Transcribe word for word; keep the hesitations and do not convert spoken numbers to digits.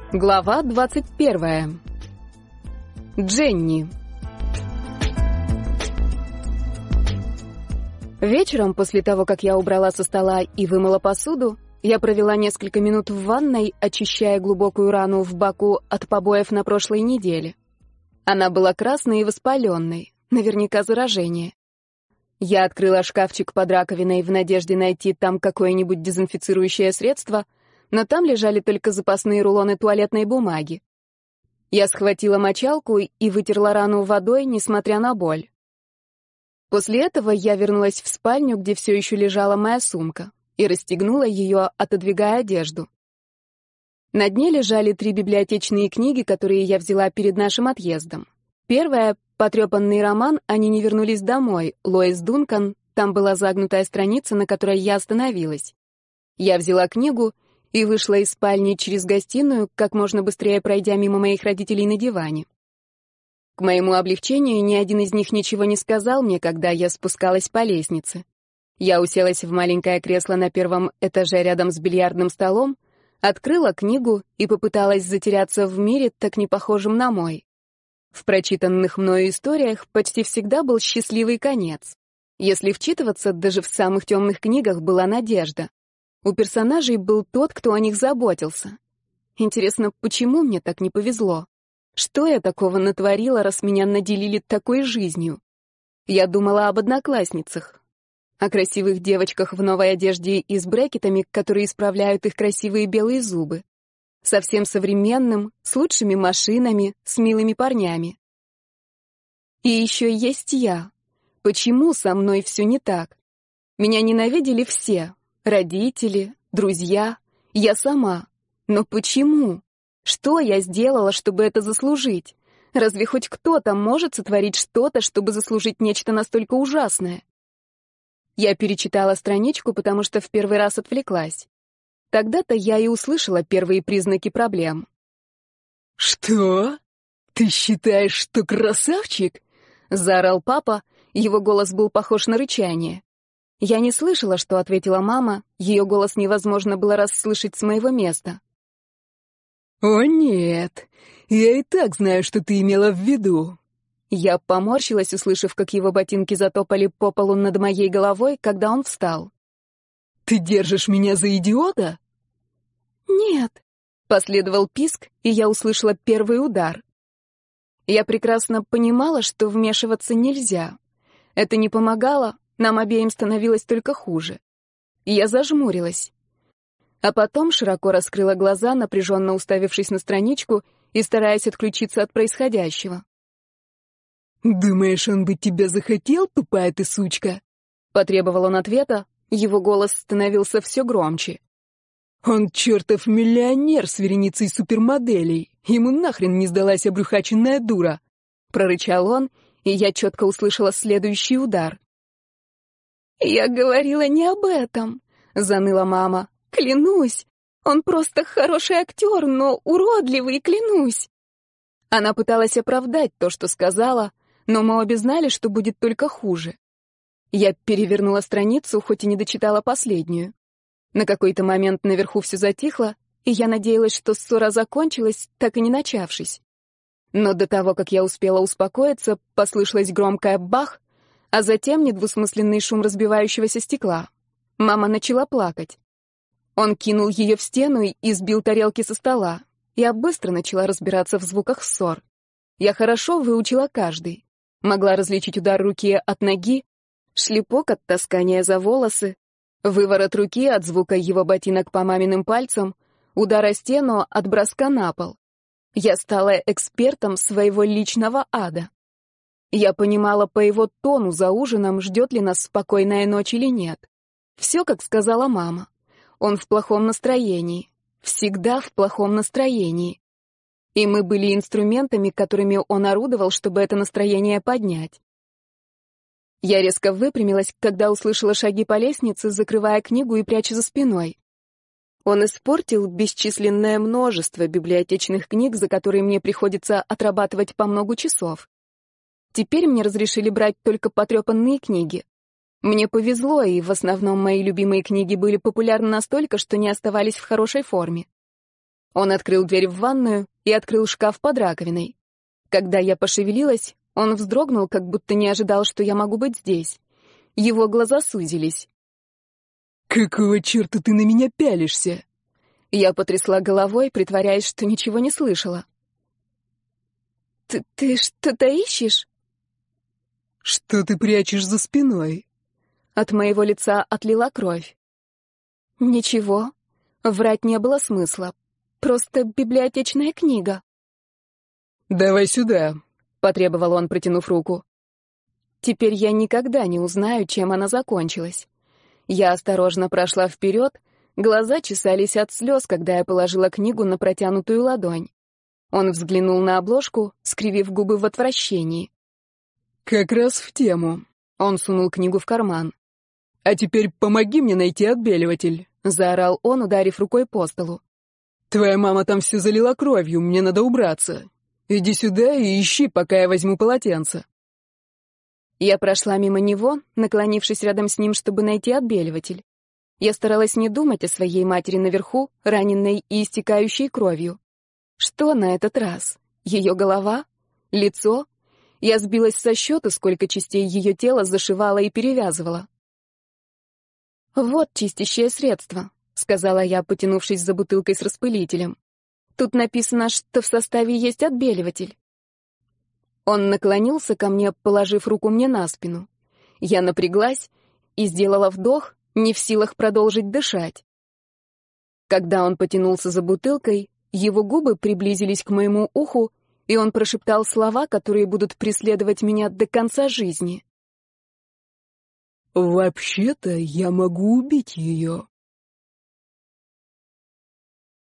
Глава двадцать первая. Дженни. Вечером, после того, как я убрала со стола и вымыла посуду, я провела несколько минут в ванной, очищая глубокую рану в боку от побоев на прошлой неделе. Она была красной и воспаленной, наверняка заражение. Я открыла шкафчик под раковиной в надежде найти там какое-нибудь дезинфицирующее средство, но там лежали только запасные рулоны туалетной бумаги. Я схватила мочалку и вытерла рану водой, несмотря на боль. После этого я вернулась в спальню, где все еще лежала моя сумка, и расстегнула ее, отодвигая одежду. На дне лежали три библиотечные книги, которые я взяла перед нашим отъездом. Первая — потрепанный роман «Они не вернулись домой», Лоис Дункан, там была загнутая страница, на которой я остановилась. Я взяла книгу и вышла из спальни через гостиную, как можно быстрее пройдя мимо моих родителей на диване. К моему облегчению, ни один из них ничего не сказал мне, когда я спускалась по лестнице. Я уселась в маленькое кресло на первом этаже рядом с бильярдным столом, открыла книгу и попыталась затеряться в мире, так не похожем на мой. В прочитанных мною историях почти всегда был счастливый конец. Если вчитываться, даже в самых темных книгах была надежда. У персонажей был тот, кто о них заботился. Интересно, почему мне так не повезло? Что я такого натворила, раз меня наделили такой жизнью? Я думала об одноклассницах, о красивых девочках в новой одежде и с брекетами, которые исправляют их красивые белые зубы. Совсем современным, с лучшими машинами, с милыми парнями. И еще есть я. Почему со мной все не так? Меня ненавидели все. Родители, друзья, я сама. Но почему? Что я сделала, чтобы это заслужить? Разве хоть кто-то может сотворить что-то, чтобы заслужить нечто настолько ужасное? Я перечитала страничку, потому что в первый раз отвлеклась. Тогда-то я и услышала первые признаки проблем. «Что? Ты считаешь, что красавчик?» — заорал папа, его голос был похож на рычание. Я не слышала, что ответила мама, ее голос невозможно было расслышать с моего места. «О нет, я и так знаю, что ты имела в виду». Я поморщилась, услышав, как его ботинки затопали по полу над моей головой, когда он встал. «Ты держишь меня за идиота?» «Нет», — последовал писк, и я услышала первый удар. Я прекрасно понимала, что вмешиваться нельзя. Это не помогало, нам обеим становилось только хуже. Я зажмурилась. А потом широко раскрыла глаза, напряженно уставившись на страничку и стараясь отключиться от происходящего. «Думаешь, он бы тебя захотел, тупая ты сучка?» Потребовал он ответа, его голос становился все громче. «Он чертов миллионер с вереницей супермоделей. Ему нахрен не сдалась обрюхаченная дура!» Прорычал он, и я четко услышала следующий удар. «Я говорила не об этом», — заныла мама. «Клянусь, он просто хороший актер, но уродливый, клянусь». Она пыталась оправдать то, что сказала, но мы обе знали, что будет только хуже. Я перевернула страницу, хоть и не дочитала последнюю. На какой-то момент наверху все затихло, и я надеялась, что ссора закончилась, так и не начавшись. Но до того, как я успела успокоиться, послышалось громкое «бах», а затем недвусмысленный шум разбивающегося стекла. Мама начала плакать. Он кинул ее в стену и сбил тарелки со стола. Я быстро начала разбираться в звуках ссор. Я хорошо выучила каждый. Могла различить удар руки от ноги, шлепок от таскания за волосы, выворот руки от звука его ботинок по маминым пальцам, удар о стену от броска на пол. Я стала экспертом своего личного ада. Я понимала по его тону за ужином, ждет ли нас спокойная ночь или нет. Все, как сказала мама. Он в плохом настроении. Всегда в плохом настроении. И мы были инструментами, которыми он орудовал, чтобы это настроение поднять. Я резко выпрямилась, когда услышала шаги по лестнице, закрывая книгу и пряча за спиной. Он испортил бесчисленное множество библиотечных книг, за которые мне приходится отрабатывать по много часов. Теперь мне разрешили брать только потрепанные книги. Мне повезло, и в основном мои любимые книги были популярны настолько, что не оставались в хорошей форме. Он открыл дверь в ванную и открыл шкаф под раковиной. Когда я пошевелилась, он вздрогнул, как будто не ожидал, что я могу быть здесь. Его глаза сузились. «Какого черта ты на меня пялишься?» Я потрясла головой, притворяясь, что ничего не слышала. «Ты, ты что-то ищешь?» «Что ты прячешь за спиной?» От моего лица отлила кровь. «Ничего. Врать не было смысла. Просто библиотечная книга». «Давай сюда», — потребовал он, протянув руку. Теперь я никогда не узнаю, чем она закончилась. Я осторожно прошла вперед, глаза чесались от слез, когда я положила книгу на протянутую ладонь. Он взглянул на обложку, скривив губы в отвращении. «Как раз в тему». Он сунул книгу в карман. «А теперь помоги мне найти отбеливатель», — заорал он, ударив рукой по столу. «Твоя мама там все залила кровью, мне надо убраться. Иди сюда и ищи, пока я возьму полотенце». Я прошла мимо него, наклонившись рядом с ним, чтобы найти отбеливатель. Я старалась не думать о своей матери наверху, раненной и истекающей кровью. Что на этот раз? Ее голова? Лицо? Я сбилась со счета, сколько частей ее тела зашивала и перевязывала. «Вот чистящее средство», — сказала я, потянувшись за бутылкой с распылителем. «Тут написано, что в составе есть отбеливатель». Он наклонился ко мне, положив руку мне на спину. Я напряглась и сделала вдох, не в силах продолжить дышать. Когда он потянулся за бутылкой, его губы приблизились к моему уху, и он прошептал слова, которые будут преследовать меня до конца жизни. «Вообще-то я могу убить ее».